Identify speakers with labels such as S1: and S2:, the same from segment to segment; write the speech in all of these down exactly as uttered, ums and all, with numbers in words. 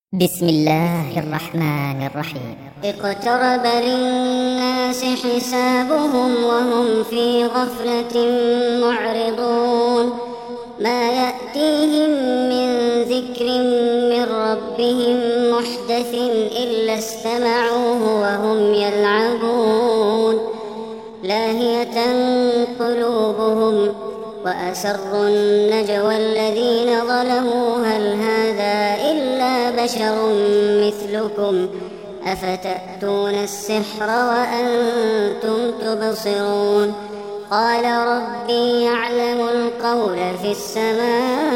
S1: بسم الله الرحمن الرحيم.
S2: اقترب للناس حسابهم وهم في غفلة معرضون ما يأتيهم من ذكر من ربهم محدث إلا استمعوه وهم يلعبون لاهية قلوبهم وأسروا النجوى الذين ظلموا هل هذا إلا بشر مثلكم أفتأتون السحر وأنتم تبصرون قال ربي يعلم القول في السماء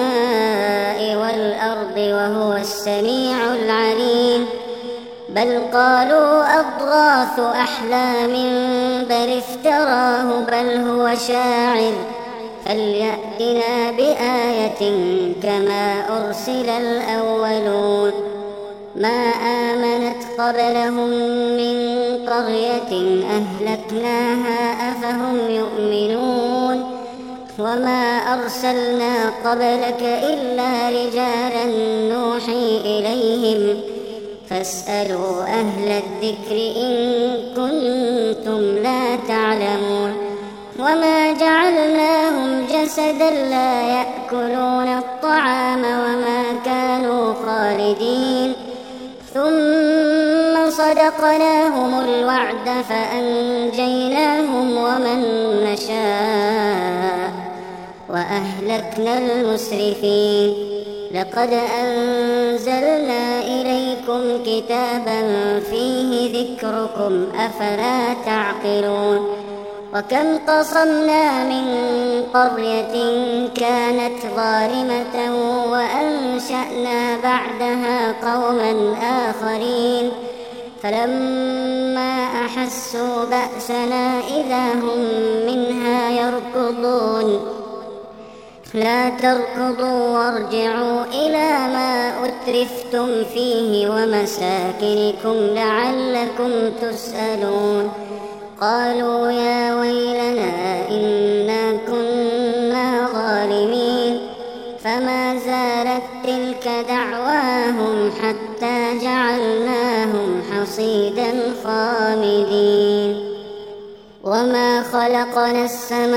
S2: والأرض وهو السميع العليم بل قالوا أضغاث أحلام بل افتراه بل هو شاعر فليأتنا بآية كما أرسل الأولون ما آمنت قبلهم من قرية أهلكناها أفهم يؤمنون وما أرسلنا قبلك إلا رجالا نوحي إليهم فاسألوا أهل الذكر إن كنتم لا تعلمون وما جعلناهم جسدا لا يأكلون الطعام وما كانوا خالدين ثم صدقناهم الوعد فأنجيناهم ومن نشاء وأهلكنا المسرفين لقد أنزلنا إليكم كتابا فيه ذكركم أفلا تعقلون وكم قصمنا من قرية كانت ظالمة وأنشأنا بعدها قوما آخرين فلما أحسوا بأسنا إذا هم منها يركضون لا تركضوا وارجعوا إلى ما أترفتم فيه ومساكنكم لعلكم تسألون قالوا يا ويلنا إنا كنا ظالمين فما زالت تلك دعواهم حتى جعلناهم حصيدا خامدين وما خلقنا السماء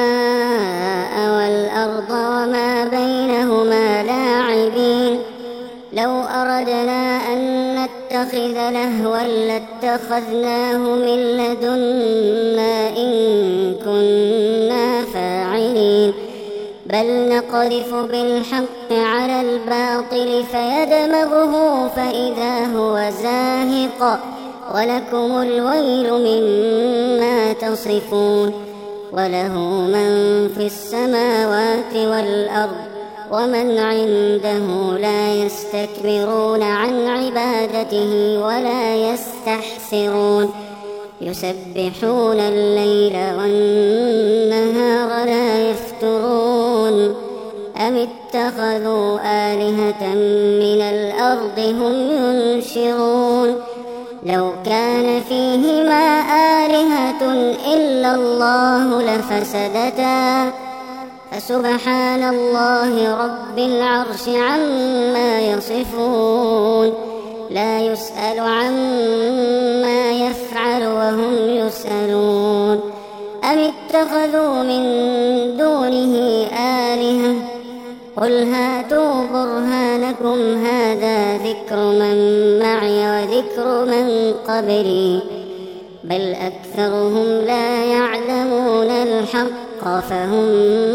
S2: والأرض وما بينهما لاعبين لو أردنا أن نتخذ لهوا لاتخذناه من لدنا إن كنا فاعلين بل نقذف بالحق على الباطل فيدمغه فإذا هو زاهق ولكم الويل مما تصفون وله من في السماوات والأرض ومن عنده لا يستكبرون عن عبادته ولا يستحسرون يسبحون الليل والنهار لا يفترون أم اتخذوا آلهة من الأرض هم ينشرون لو كان فيهما آلهة إلا الله لفسدتا فسبحان الله رب العرش عما يصفون لا يسأل عما يفعل وهم يسألون أم اتخذوا من دونه آلهة قل هاتوا برهانكم هذا ذكر من معي وذكر من قبلي بل أكثرهم لا يعلمون الحق فهم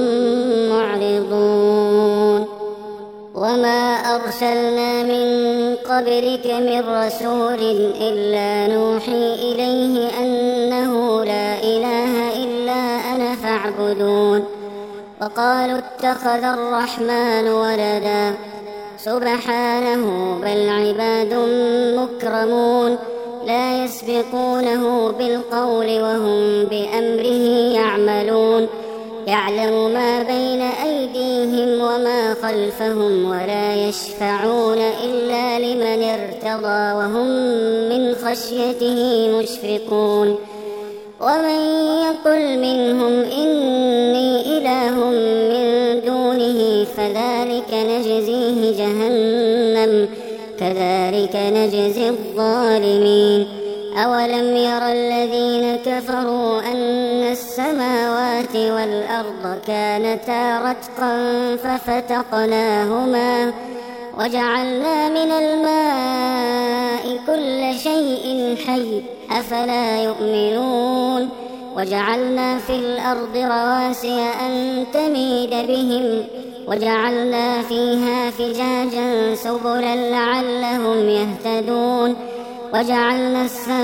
S2: معرضون وما أرسلنا من قبلك من رسول إلا نوحي إليه أنه لا إله إلا أنا فاعبدون وقالوا اتخذ الرحمن ولدا سبحانه بل عباد مكرمون لا يسبقونه بالقول وهم بأمره يعملون يعلم ما بين أيديهم وما خلفهم ولا يشفعون إلا لمن ارتضى وهم من خشيته مشفقون ومن يقل منهم إني إله من دونه فذلك نجزيه جهنم كذلك نجزي الظالمين. أولم ير الذين كفروا أن السماوات والأرض كانتا رتقا ففتقناهما وجعلنا من الماء كل شيء حي أفلا يؤمنون. وجعلنا في الأرض رواسي أن تميد بهم وجعلنا فيها فجاجا سبلا لعلهم يهتدون. وجعلنا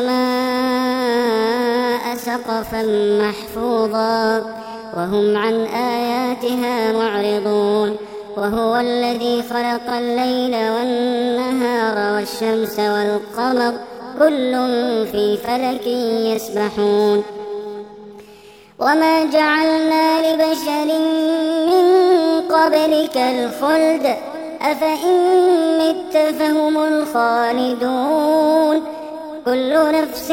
S2: السماء سقفا محفوظا وهم عن آياتها معرضون. وهو الذي خلق الليل والنهار والشمس والقمر كل في فلك يسبحون. وما جعلنا لبشر من قبلك الخلد أفإن مت فهم الخالدون. كل نفس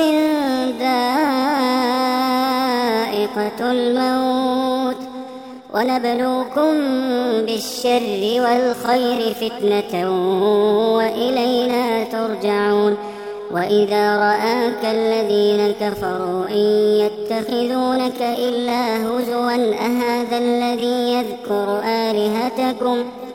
S2: ذائقة الموت ونبلوكم بالشر والخير فتنة وإلينا ترجعون. وإذا رآك الذين كفروا إن يتخذونك إلا هزوا أهذا الذي يذكر آلهتكم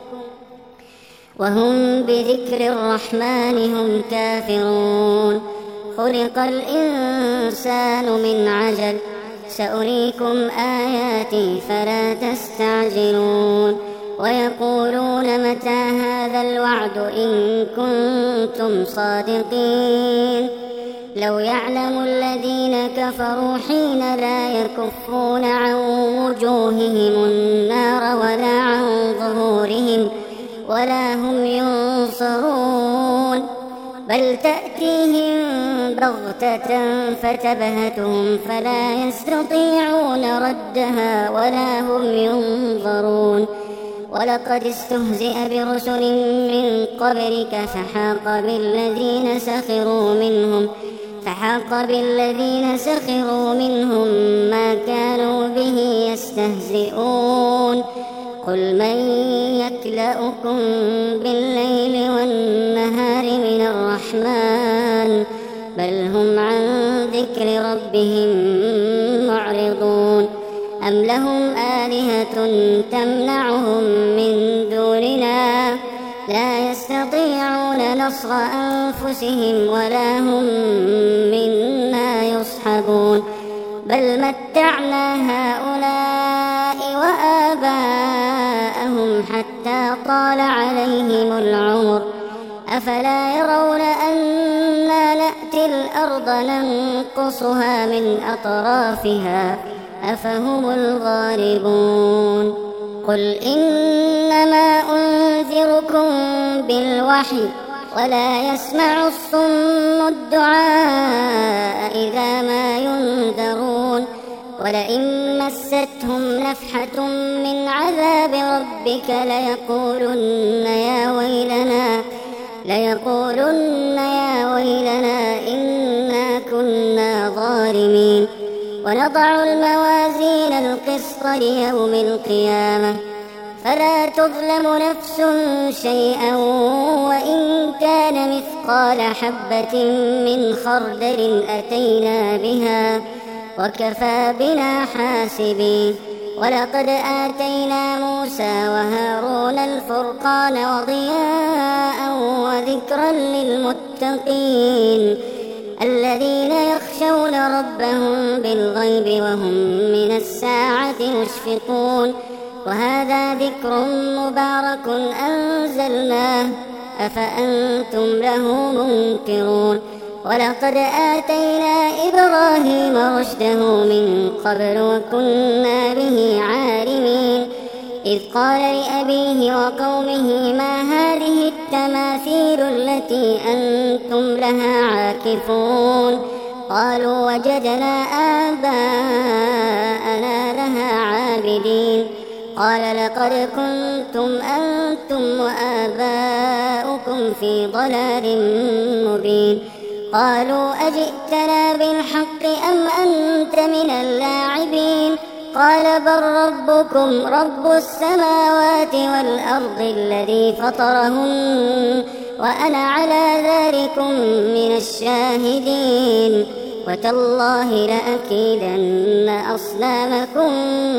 S2: وهم بذكر الرحمن هم كافرون. خلق الإنسان من عجل سأريكم آياتي فلا تستعجلون. ويقولون متى هذا الوعد إن كنتم صادقين. لو يعلم الذين كفروا حين لا يكفون عن وجوههم النار ولا عن ظهورهم ولا هم ينصرون بل تأتيهم بغتة فتبهتهم فلا يستطيعون ردها ولا هم ينظرون. ولقد استهزئ برسل من قبلك فحاق بالذين سخروا منهم فحاق بالذين سخروا منهم ما كانوا به يستهزئون. قل من يكلؤكم بالليل والنهار من الرحمن بل هم عن ذكر ربهم معرضون. أم لهم آلهة تمنعهم من دوننا لا يستطيعون نصر أنفسهم ولا هم منا يصحبون. بل متعنا هؤلاء وآباءهم حتى طال عليهم العمر أفلا يرون أنا نأتي الأرض ننقصها من أطرافها أفهم الغالبون. قل إنما أنذركم بالوحي ولا يسمع الصم الدعاء إذا ما ينذرون. ولئن مستهم نفحة من عذاب ربك ليقولن يا ويلنا ليقولن يا ويلنا إنا كنا ظالمين. ونضع الموازين القسط ليوم القيامة فلا تظلم نفس شيئا وإن كان مثقال حبة من خردل أتينا بها وكفى بنا حاسبين. ولقد آتينا موسى وهارون الفرقان وضياء وذكرا للمتقين الذين يخشون ربهم بالغيب وهم من الساعة مشفقون. وهذا ذكر مبارك أنزلناه أفأنتم له منكرون. ولقد آتينا إبراهيم رشده من قبل وكنا به عالمين. إذ قال لأبيه وقومه ما هذه التماثيل التي أنتم لها عاكفون قالوا وجدنا آباءنا لها عابدين. قال لقد كنتم أنتم وآباؤكم في ضلال مبين. قالوا أجئتنا بالحق أم أنت من اللاعبين قال بل ربكم رب السماوات والأرض الذي فطرهن وأنا على ذلكم من الشاهدين وتالله لأكيدن أصنامكم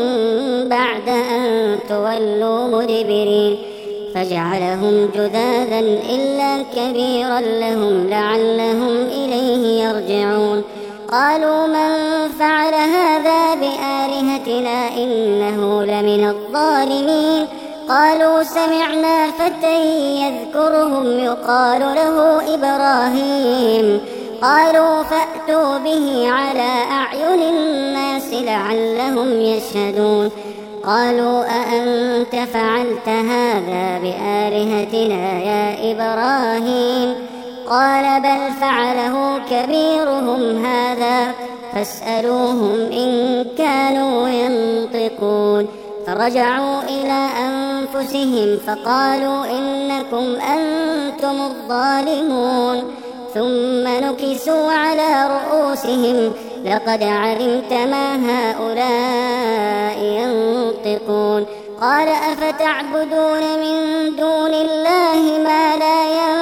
S2: بعد أن تولوا مدبرين فجعلهم جذاذا إلا كبيرا لهم لعلهم إليه يرجعون قالوا من فعل هذا بآلهتنا إنه لمن الظالمين قالوا سمعنا فتى يذكرهم يقال له إبراهيم قالوا فأتوا به على أعين الناس لعلهم يشهدون قالوا أأنت فعلت هذا بآلهتنا يا إبراهيم قال بل فعله كبيرهم هذا فاسألوهم إن كانوا ينطقون فرجعوا إلى أنفسهم فقالوا إنكم أنتم الظالمون ثم نكسوا على رؤوسهم لقد علمت ما هؤلاء ينطقون قال أفتعبدون من دون الله ما لا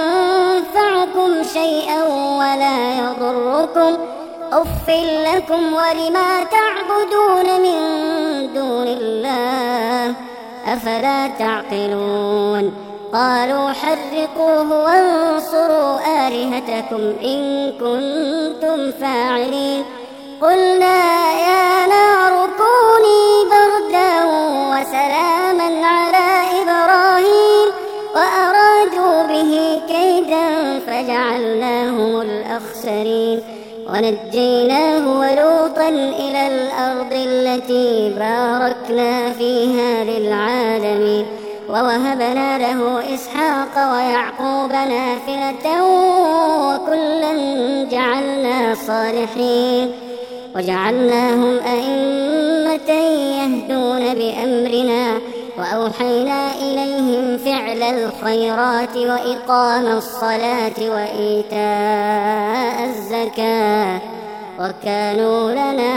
S2: ينفعكم شيئا ولا يضركم أف لكم ولما تعبدون من دون الله أفلا تعقلون قالوا حرقوه وانصروا آلهتكم إن كنتم فاعلين قلنا يا نار كوني بردا وسلاما على إبراهيم وأرادوا به كيدا فجعلناهم الأخسرين ونجيناه ولوطا إلى الأرض التي باركنا فيها للعالمين ووهبنا له إسحاق ويعقوب نافلة وكلا جعلنا صالحين وجعلناهم أئمة يهدون بأمرنا وأوحينا إليهم فعل الخيرات وإقام الصلاة وإيتاء الزكاة وكانوا لنا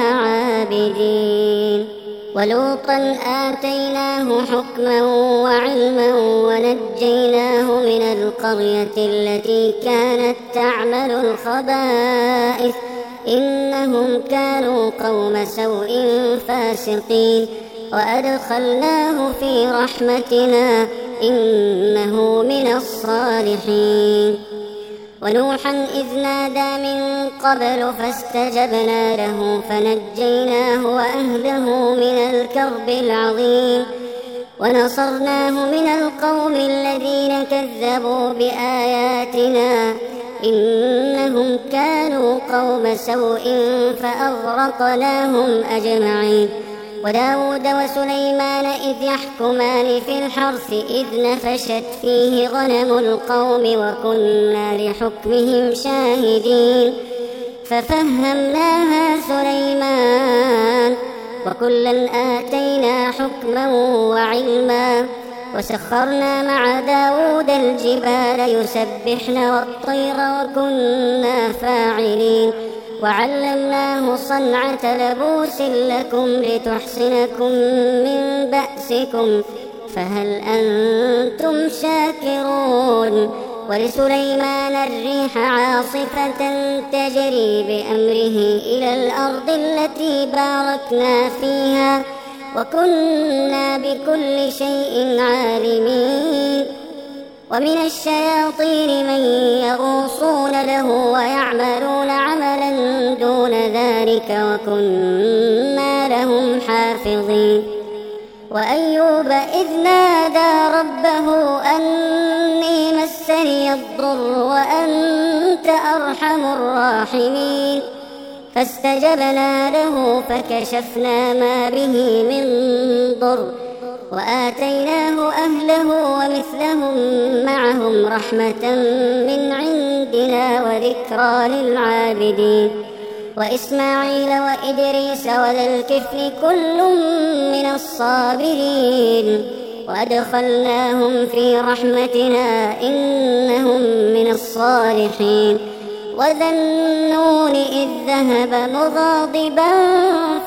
S2: عابدين ولوطا آتيناه حكما وعلما ونجيناه من القرية التي كانت تعمل الخبائث إنهم كانوا قوم سوء فاسقين وأدخلناه في رحمتنا إنه من الصالحين ونوحا إذ نادى من قبل فاستجبنا له فنجيناه وأهله من الكرب العظيم ونصرناه من القوم الذين كذبوا بآياتنا إنهم كانوا قوم سوء فأغرقناهم أجمعين وداود وسليمان إذ يحكمان في الحرث إذ نفشت فيه غنم القوم وكنا لحكمهم شاهدين ففهمناها سليمان وكلا آتينا حكما وعلما وسخرنا مع داود الجبال يسبحن والطير وكنا فاعلين وعلمناه صنعة لبوس لكم لتحصنكم من بأسكم فهل أنتم شاكرون ولسليمان الريح عاصفة تجري بأمره إلى الأرض التي باركنا فيها وكنا بكل شيء عالمين ومن الشياطين من يغوصون له ويعملون عملا دون ذلك وكنا لهم حافظين وأيوب إذ نادى ربه أني مسني الضر وأنت أرحم الراحمين فاستجبنا له فكشفنا ما به من ضر وآتيناه أهله ومثلهم معهم رحمة من عندنا وذكرى للعابدين وإسماعيل وإدريس وذا الكفل كل من الصابرين وأدخلناهم في رحمتنا إنهم من الصالحين وذا النون إذ ذهب مغاضبا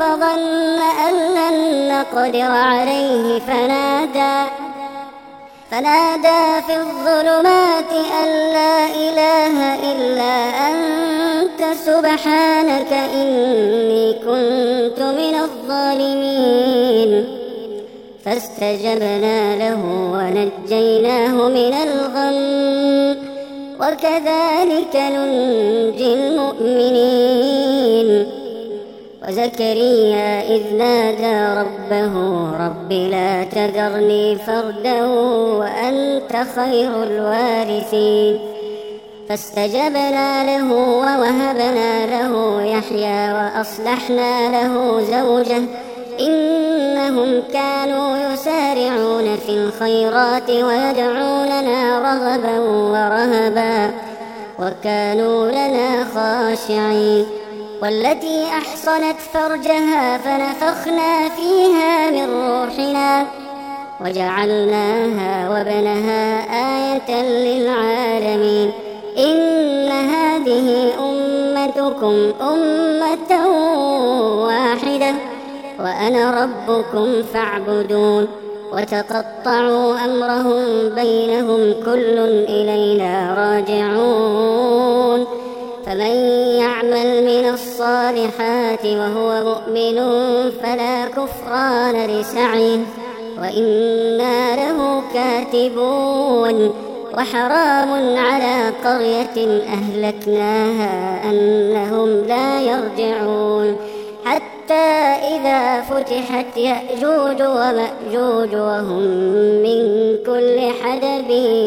S2: فظن أن لن نقدر عليه فنادى فنادى في الظلمات أن لا إله إلا أنت سبحانك إني كنت من الظالمين فاستجبنا له ونجيناه من الغم وكذلك ننجي المؤمنين. وزكريا إذ نادى ربه رب لا تذرني فردا وأنت خير الوارثين فاستجبنا له ووهبنا له يحيى وأصلحنا له زوجه إنهم كانوا يسارعون في الخيرات ويدعوننا رغبا ورهبا وكانوا لنا خاشعين. والتي أحصنت فرجها فنفخنا فيها من روحنا وجعلناها وابنها آية للعالمين. إن هذه أمتكم أمة واحدة وأنا ربكم فاعبدون. وتقطعوا أمرهم بينهم كل إلينا راجعون. فمن يعمل من الصالحات وهو مؤمن فلا كفران لسعيه وإنا له كاتبون. وحرام على قرية أهلكناها أنهم لا يرجعون حتى إذا فتحت يأجوج ومأجوج وهم من كل حدب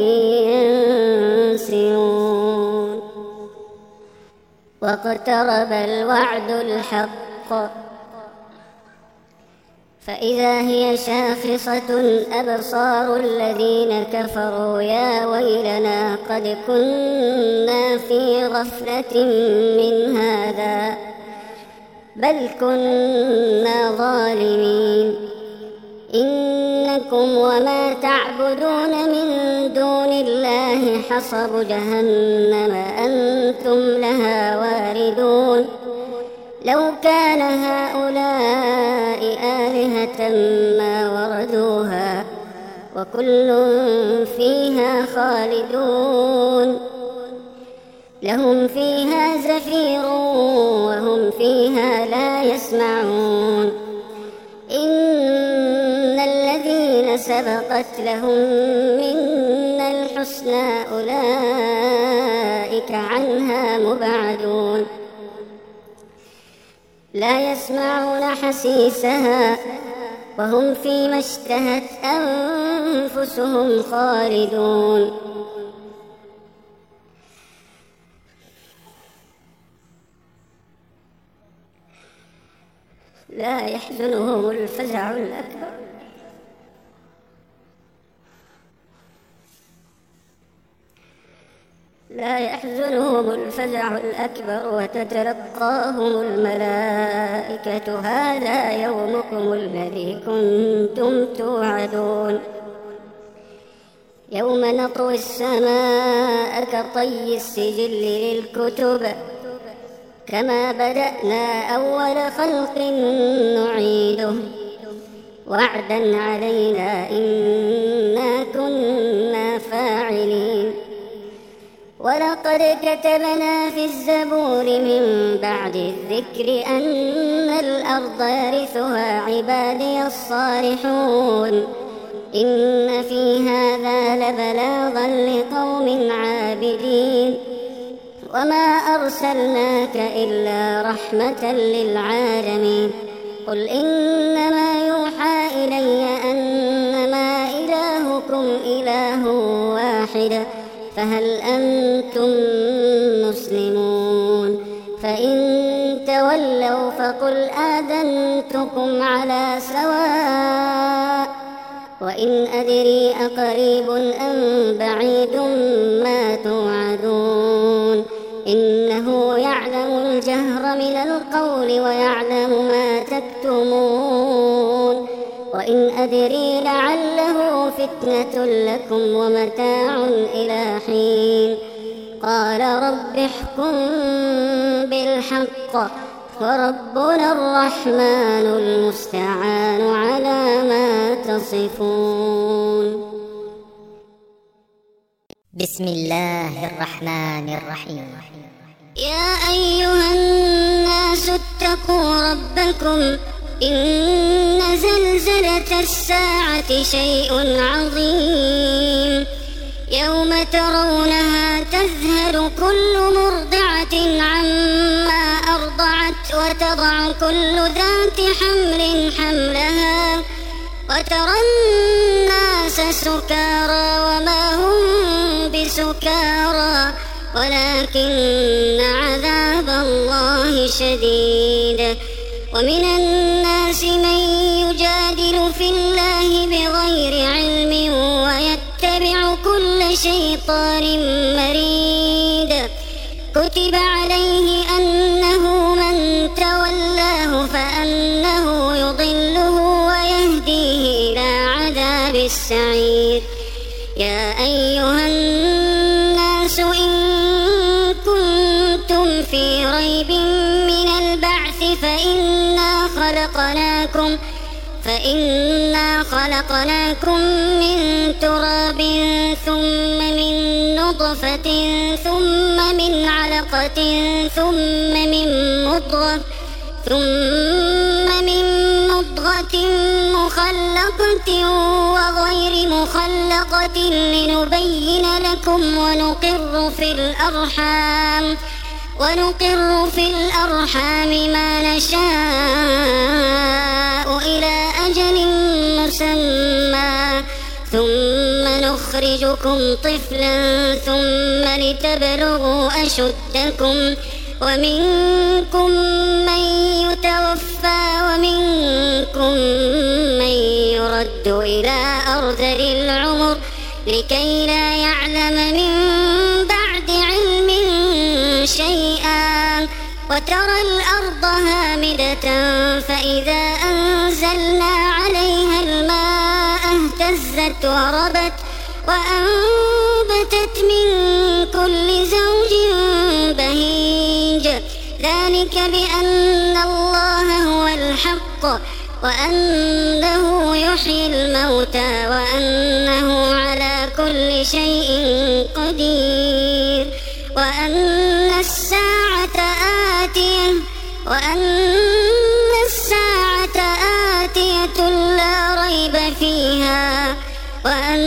S2: ينسلون. واقترب الوعد الحق فإذا هي شاخصة أبصار الذين كفروا يا ويلنا قد كنا في غفلة من هذا بل كنا ظالمين. إنكم وما تعبدون من دون الله حصب جهنم أنتم لها واردون. لو كان هؤلاء آلهة ما وردوها وكل فيها خالدون. لهم فيها زفير وهم فيها لا يسمعون. إن الذين سبقت لهم منا الحسنى أولئك عنها مبعدون. لا يسمعون حسيسها وهم فيما اشتهت أنفسهم خالدون. لا يحزنهم الفزع الأكبر لا يحزنهم الفزع الأكبر وتتلقاهم الملائكة هذا يومكم الذي كنتم توعدون. يوم نطوي السماء كطي السجل للكتب كما بدأنا أول خلق نعيده وعدا علينا إنا كنا فاعلين. ولقد كتبنا في الزبور من بعد الذكر أن الأرض يرثها عبادي الصالحون. إن في هذا لبلاغا لقوم عابدين. وما أرسلناك إلا رحمة للعالمين. قل إنما يوحى إلي أنما إلهكم إله واحد فهل أنتم مسلمون؟ فإن تولوا فقل آذنتكم على سواء وإن أدري أقريب أم بعيد ما توعدون. إنه يعلم الجهر من القول ويعلم ما تكتمون. وإن أدري لعله فتنة لكم ومتاع إلى حين. قال رب احكم بالحق وربنا الرحمن المستعان على ما تصفون.
S1: بسم الله الرحمن الرحيم.
S2: يا أيها الناس اتقوا ربكم إن زلزلة الساعة شيء عظيم يوم ترونها تذهل كل مرضعة عما أرضعت وتضع كل ذات حمل حملها وترى الناس سكارى وما هم بسكارى ولكن عذاب الله شديد. ومن الناس من يجادل في الله بغير علم ويتبع كل شيطان مريد. كتب عليه أنه من تولاه فأنه يضله ويهديه إلى عذاب السعير. يا أيها الناس إن كنتم في ريب من البعث فإنا خلقناكم فإنا خلقناكم من تراب ثم من نطفة ثم من علقة ثم من مضغة ثم من مضغة مخلقة وغير مخلقة لنبين لكم ونقر في الأرحام ونقر في الأرحام ما نشاء إلى أجل مسمى ثم نخرجكم طفلا ثم لتبلغوا أشدكم ومنكم من يتوفى ومنكم من يرد إلى أرذل العمر لكي لا يعلم من بعد علم شيئا. وترى الأرض هامدة فإذا أنزلنا عليها الماء اهتزت وربت وأنبتت من كل زوج بهيج. ذلك بأن الله هو الحق وأنه يحيي الموتى وأنه على كل شيء قدير وأن الساعة آتية وأن الساعة آتية لا ريب فيها وأن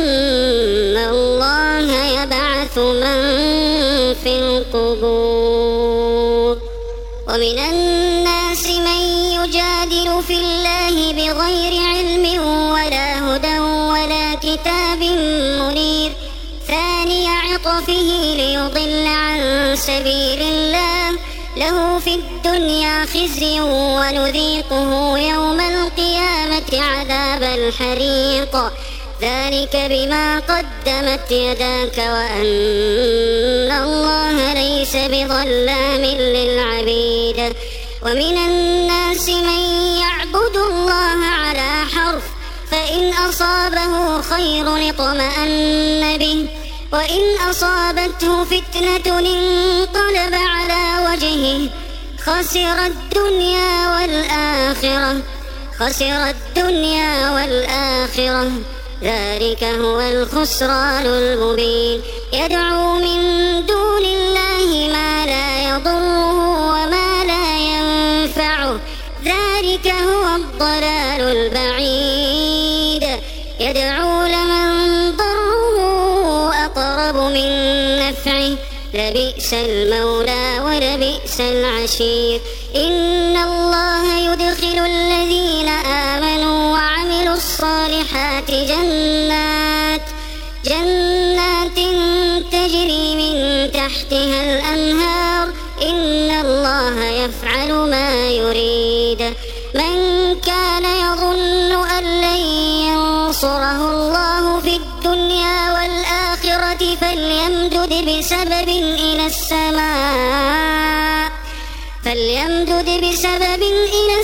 S2: الله يبعث من في القبور. ومن الناس من يجادل في الله بغير علم ولا هدى ولا كتاب منير ثاني عطفه ليضل عن سبيل الله له في الدنيا خزي ونذيقه يوم القيامة عذاب الحريق. ذلك بما قدمت يداك وأن الله ليس بظلام للعبيد. ومن الناس من يعبد الله على حرف فإن أصابه خير اطمأن به وإن أصابته فتنة انقلب على وجهه خسر الدنيا والآخرة خسر الدنيا والآخرة ذلك هو الخسران المبين. يدعو من دون الله ما لا يضره وما لا ينفعه ذلك هو الضلال البعيد. يدعو لمن ضره أقرب من نفعه لبئس المولى ولبئس العشير. إن الله يدخل الذين آمنوا وعملوا الصالحات جنات جنات تجري من تحتها الأنهار إن الله يفعل ما يريد. من كان يظن أن لن ينصره الله في الدنيا والآخرة فليمدد بسبب إلى السماء فليمدد بسبب إلى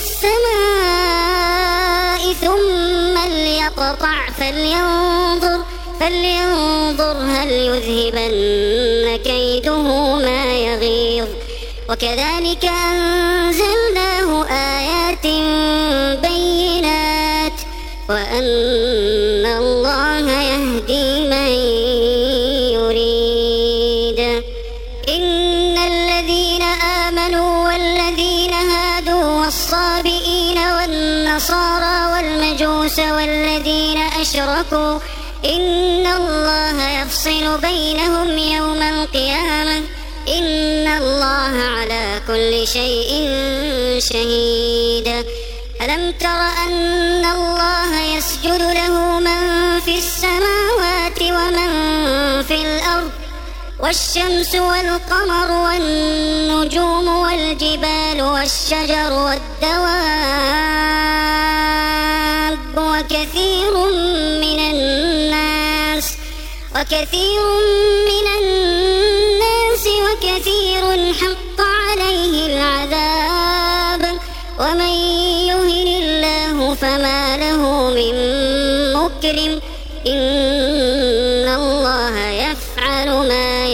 S2: السماء ثم ليقطع فلينظر فلينظر هل يذهبن كيده ما يغيظ. وكذلك أنزلناه آيات بينات وأن الله يهدي من إن الذين آمنوا والذين هادوا والصابئين والنصارى والمجوس والذين أشركوا إن الله يفصل بينهم يوم القيامة إن الله على كل شيء شهيد. ألم تر أن الله يسجد له من في السماوات ومن في الأرض والشمس والقمر والنجوم والجبال والشجر والدواب وكثير من الناس وكثير من الناس وكثير حق عليه العذاب ومن يهن الله فما له من مكرم إن الله يفعل ما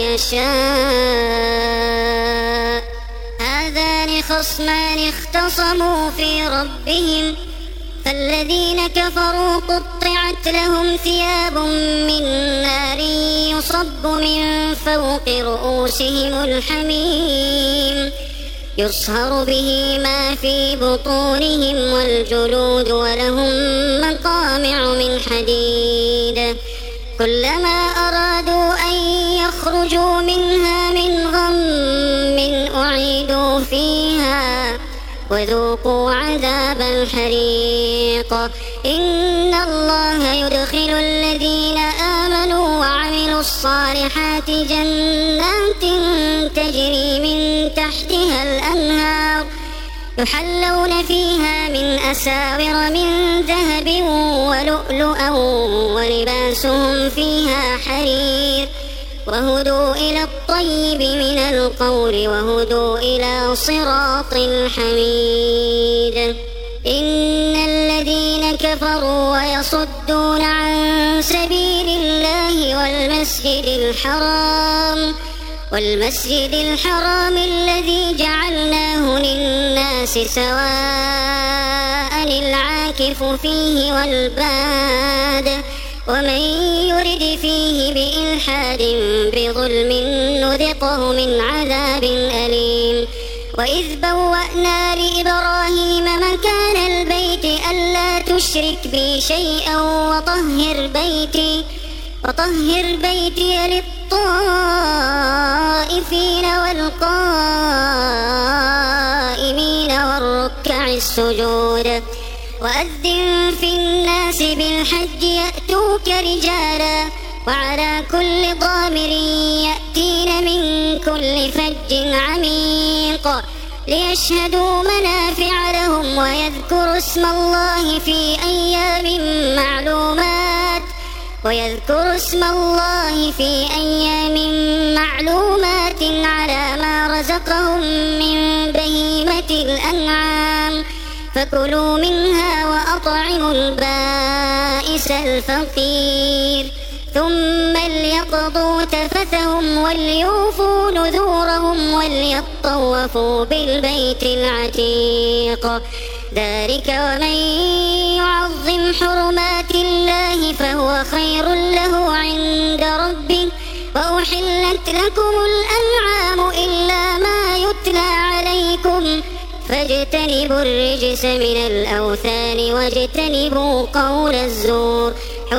S2: يشاء. هذان خصمان اختصموا في ربهم فالذين كفروا قطعت لهم ثياب من نار يصب من فوق رؤوسهم الحميم يصهر به ما في بطونهم والجلود ولهم مقامع من حديد كلما أرادوا أن يخرجوا منها من غم أعيدوا فيها وذوقوا عذاب الحريق. إن الله يدخل الذين آمنوا وعملوا الصالحات جنات تجري من تحتها الأنهار يحلون فيها من أساور من ذهب ولؤلؤا ولباسهم فيها حرير وهدوا إلى الطيب من القول وهدوا إلى صراط الحميد. إن الذين كفروا ويصدون عن سبيل الله والمسجد الحرام والمسجد الحرام الذي جعلناه للناس سواء العاكف فيه والباد ومن يرد فيه بإلحاد بظلم نذقه من عذاب أليم. وإذ بوأنا لإبراهيم مكان البيت ألا تشرك بي شيئا وطهر بيتي وطهر بيتي للطائفين والقائمين والركع السجود وأذن في الناس بالحج يأتوك رجالا وعلى كل ضامر يأتين من كل فج عميق ليشهدوا منافع لهم ويذكروا اسم الله في أيام معلومات ويذكروا اسم الله في أيام معلومات على ما رزقهم من بهيمة الأنعام فكلوا منها وأطعموا البائس الفقير ثم ليقضوا تفثهم وليوفوا نذورهم وليطوفوا بالبيت العتيق ذلك ومن يعظم حرمات الله فهو خير له عند ربه وأحلت لكم الأنعام إلا ما يتلى عليكم فاجتنبوا الرجس من الأوثان واجتنبوا قول الزور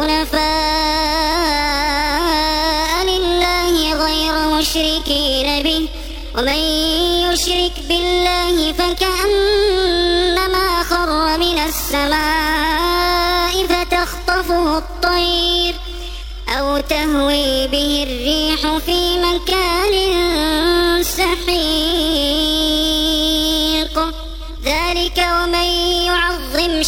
S2: حنفاء لله غير مشركين به ومن يشرك بالله فكأنما خر من السماء فتخطفه الطير أو تهوي به الريح في مكان سحيق ذلك ومن يعظم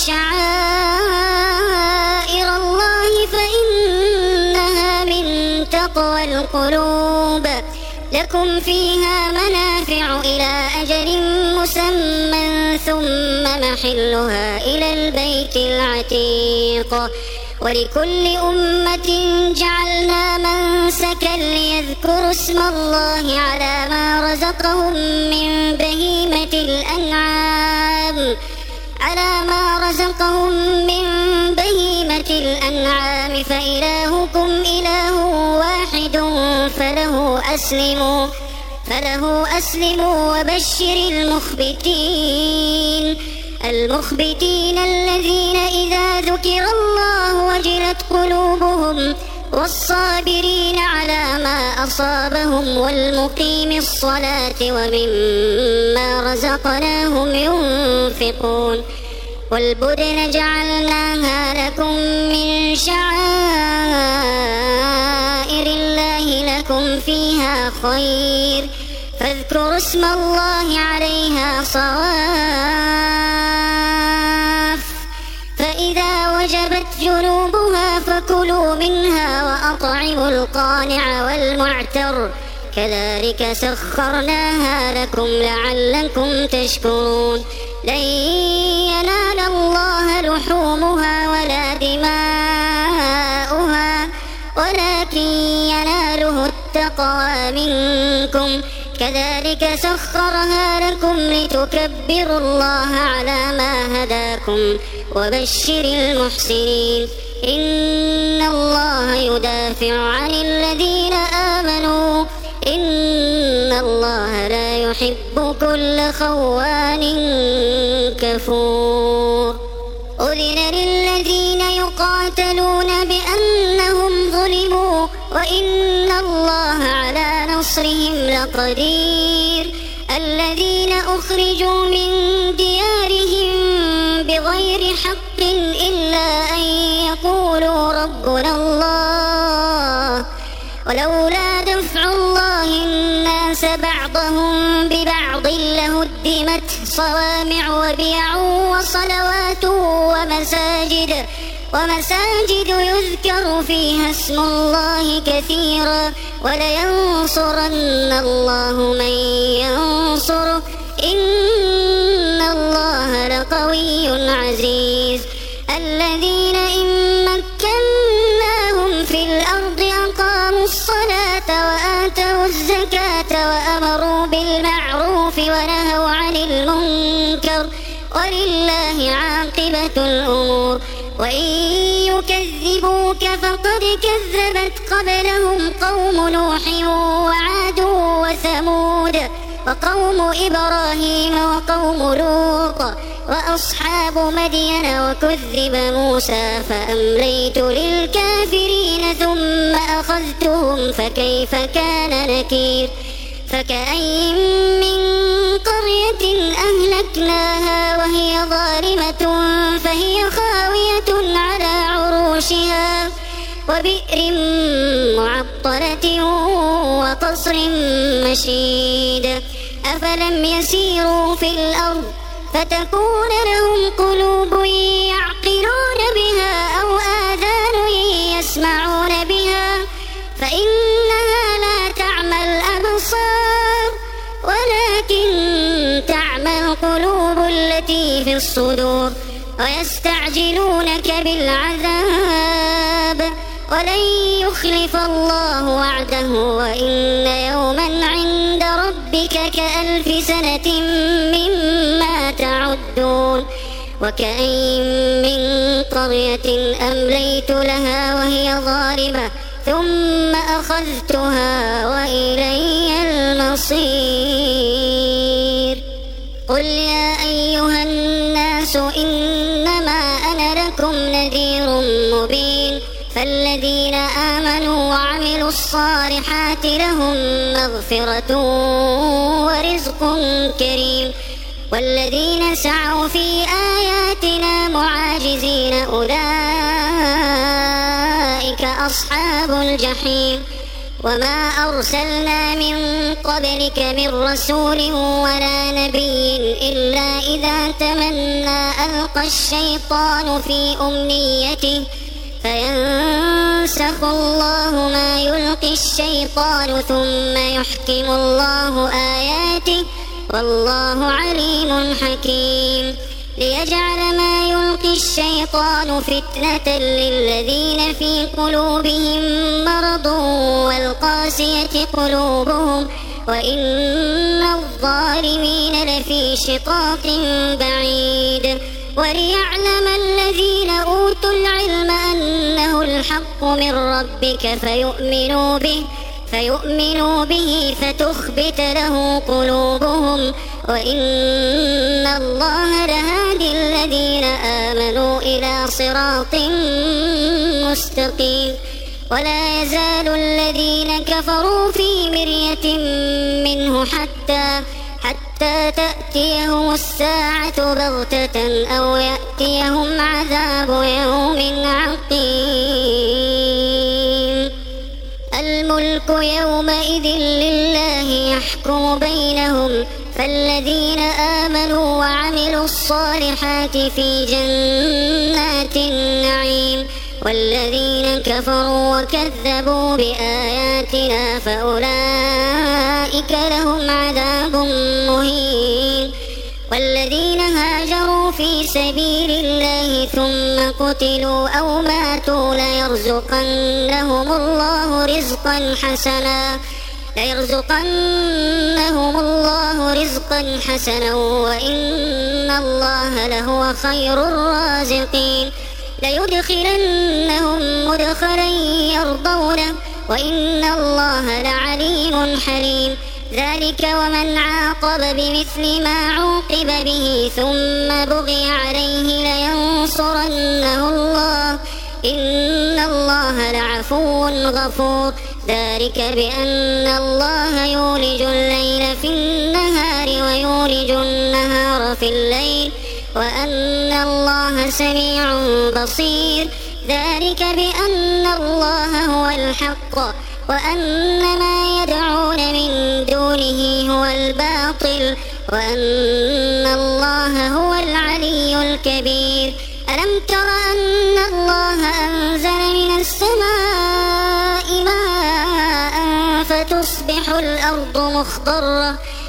S2: شعائر الله فإنها من تقوى القلوب لكم فيها منافع إلى أجل مسمى ثم محلها إلى البيت العتيق ولكل أمة جعلنا منسكا ليذكروا اسم الله على ما رزقهم من بهيمة الأنعام على ما رزقهم من بهيمة الأنعام فإلهكم إله واحد فله أسلموا فله أسلموا وبشر المخبتين المخبتين الذين إذا ذكر الله وجلت قلوبهم والصابرين على ما أصابهم والمقيم الصلاة ومما رزقناهم ينفقون والبدن جعلناها لكم من شعائر الله لكم فيها خير فاذكروا اسم الله عليها صواف فإذا وجبت جنوبها فكلوا منها وأطعموا القانع والمعتر كذلك سخرناها لكم لعلكم تشكرون لن ينال الله لحومها ولا دماؤها ولكن يناله التقوى منكم كذلك سخرها لكم لتكبروا الله على ما هداكم وبشر المحسنين إن الله يدافع عن الذين آمنوا إن الله لا يحب كل خوان كفور أذن للذين يقاتلون بأنهم ظلموا وإن الله على نصرهم لقدير الذين أخرجوا من ديارهم بغير حق إلا أن يقولوا ربنا الله ولولا دفع الله الناس بعضهم ببعض لهدمت صوامع وبيع وصلوات ومساجد ومساجد يذكر فيها اسم الله كثيرا ولينصرن الله من ينصره إن الله لقوي عزيز الذين إن مكناهم في الأرض أقاموا الصلاة وآتوا الزكاة وأمروا بالمعروف ونهوا عن المنكر ولله عاقبة الأمور وإن يكذبوك فقد كذبت قبلهم قوم نوح وعاد وثمود وقوم إبراهيم وقوم لوط وأصحاب مدين وكذب موسى فأمليت للكافرين ثم أخذتهم فكيف كان نكير فكأين من قرية أهلكناها وهي ظالمة فهي خاوية على عروشها وبئر معطلة وقصر مشيد أفلم يسيروا في الأرض فتكون لهم قلوب يعقلون بها أو آذان يسمعون بها فإنها لا تعمى الأبصار ولكن تعمى القلوب التي في الصدور ويستعجلونك بالعذاب ولن يخلف الله وعده وإن يوما عند ربك كألف سنة مما تعدون وكأين من قرية أمليت لها وهي ظالمة ثم أخذتها وإلي المصير قل يا أيها الناس إنما أنا لكم نذير مبين فالذين آمنوا وعملوا الصالحات لهم مغفرة ورزق كريم والذين سعوا في آياتنا معاجزين أولئك أصحاب الجحيم وما أرسلنا من قبلك من رسول ولا نبي إلا إذا تمنى ألقى الشيطان في أمنيته فينسخ الله ما يلقي الشيطان ثم يحكم الله آياته والله عليم حكيم ليجعل ما يلقي الشيطان فتنة للذين في قلوبهم مرض والقاسية قلوبهم وإن الظالمين لفي شقاق بعيد وليعلم الذين أوتوا العلم أنه الحق من ربك فيؤمنوا به فيؤمنوا به فتخبت له قلوبهم، وإن الله لهادي الذين آمنوا إلى صراط مستقيم. ولا يزال الذين كفروا في مرية منه حتى حتى تأتيهم الساعة بغتة أو يأتيهم عذاب يوم عقيم. الملك يومئذ لله يحكم بينهم، فالذين آمنوا وعملوا الصالحات في جنات النعيم، والذين كفروا وكذبوا بآياتنا فأولئك لهم عذاب مهين. والذين هاجروا في سبيل الله ثم قتلوا أو ماتوا ليرزقنهم الله رزقا حسنا ليرزقنهم الله رزقا حسنا وإن الله لهو خير الرازقين. ليدخلنهم مدخلا يرضونه وإن الله لعليم حليم. ذلك ومن عاقب بمثل ما عوقب به ثم بغي عليه لينصرنه الله إن الله لعفو غفور. ذلك بأن الله يولج الليل في النهار ويولج النهار في الليل وأن الله سميع بصير. ذلك بأن الله هو الحق وأن ما يدعون من دونه هو الباطل وأن الله هو العلي الكبير. ألم تر أن الله أنزل من السماء ماء فتصبح الأرض مخضرة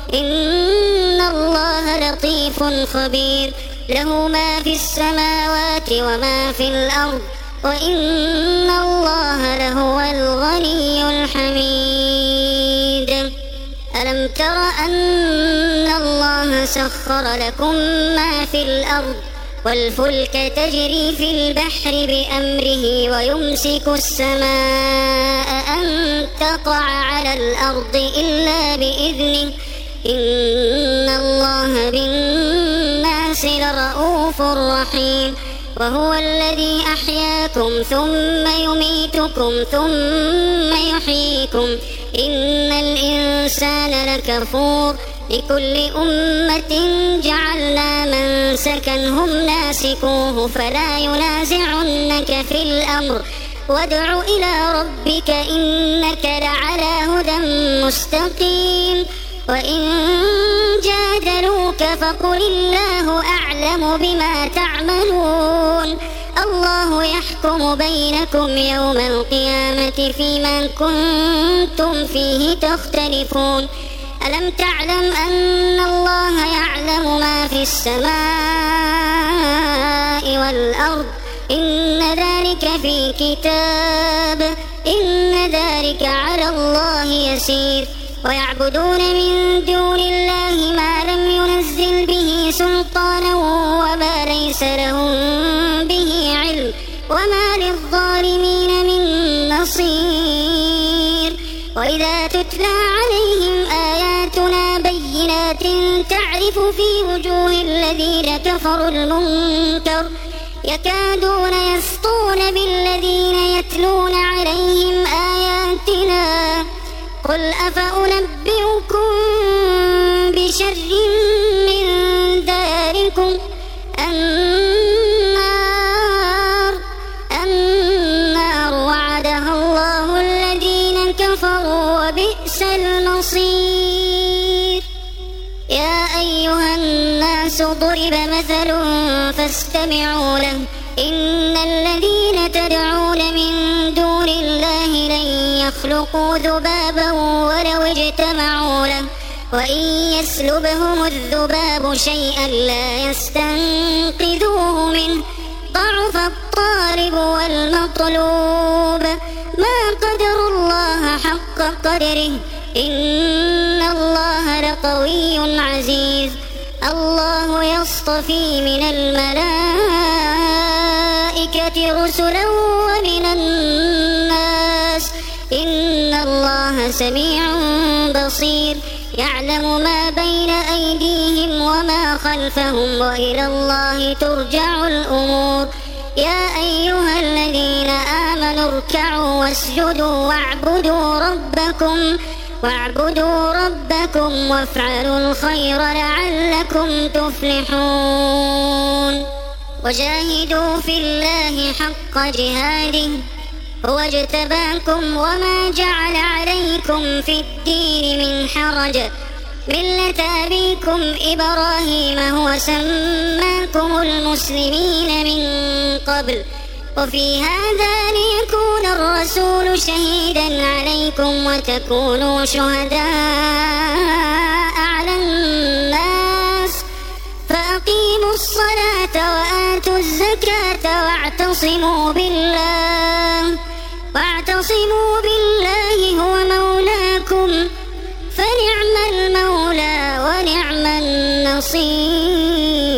S2: إن الله لطيف خبير. له ما في السماوات وما في الأرض وإن الله لهو الغني الحميد. ألم تر أن الله سخر لكم ما في الأرض والفلك تجري في البحر بأمره ويمسك السماء أن تقع على الأرض إلا بإذنه إن الله بالناس لرؤوف رحيم. وهو الذي أحياكم ثم يميتكم ثم يحييكم إن الإنسان لكفور. لكل أمة جعلنا منسكا هم ناسكوه فلا ينازعنك في الأمر وادع إلى ربك إنك لعلى هدى مستقيم. وإن جادلوك فقل الله أعلم بما تعملون الله يحكم بينكم يوم القيامة فيما كنتم فيه تختلفون. ألم تعلم أن الله يعلم ما في السماء والأرض إن ذلك في كتاب إن ذلك على الله يسير. ويعبدون من دون الله ما لم ينزل به سلطانا وما ليس لهم به علم وما للظالمين من نصير. وإذا تتلى عليهم آياتنا بينات تعرف في وجوه الذين كفروا المنكر يكادون يسطون بالذين يتلون عليهم آياتنا قل أفأنبئكم بشر من ذلكم النار النار وعدها الله الذين كفروا وبئس المصير. يا أيها الناس ضرب مثل فاستمعوا له إن الذين تدعون من دون الله لن يخلقوا ذبابا ولو اجتمعوا له وإن يسلبهم الذباب شيئا لا يستنقذوه منه ضعف الطالب والمطلوب ما قدروا الله حق قدره إن الله لقوي عزيز. الله يصطفي من الملائكة رسلا ومن الناس إن الله سميع بصير يعلم ما بين أيديهم وما خلفهم وإلى الله ترجع الأمور يا أيها الذين آمنوا اركعوا واسجدوا واعبدوا ربكم واعبدوا ربكم وافعلوا الخير لعلكم تفلحون وجاهدوا في الله حق جهاده هو اجتباكم وما جعل عليكم في الدين من حرج ملة أبيكم إبراهيم هو سماكم المسلمين من قبل وفي هذا ليكون الرسول شهيدا عليكم وتكونوا شهداء على الناس فأقيموا الصلاة وآتوا الزكاة واعتصموا بالله واعتصموا بالله هو مولاكم فنعم المولى ونعم النصير.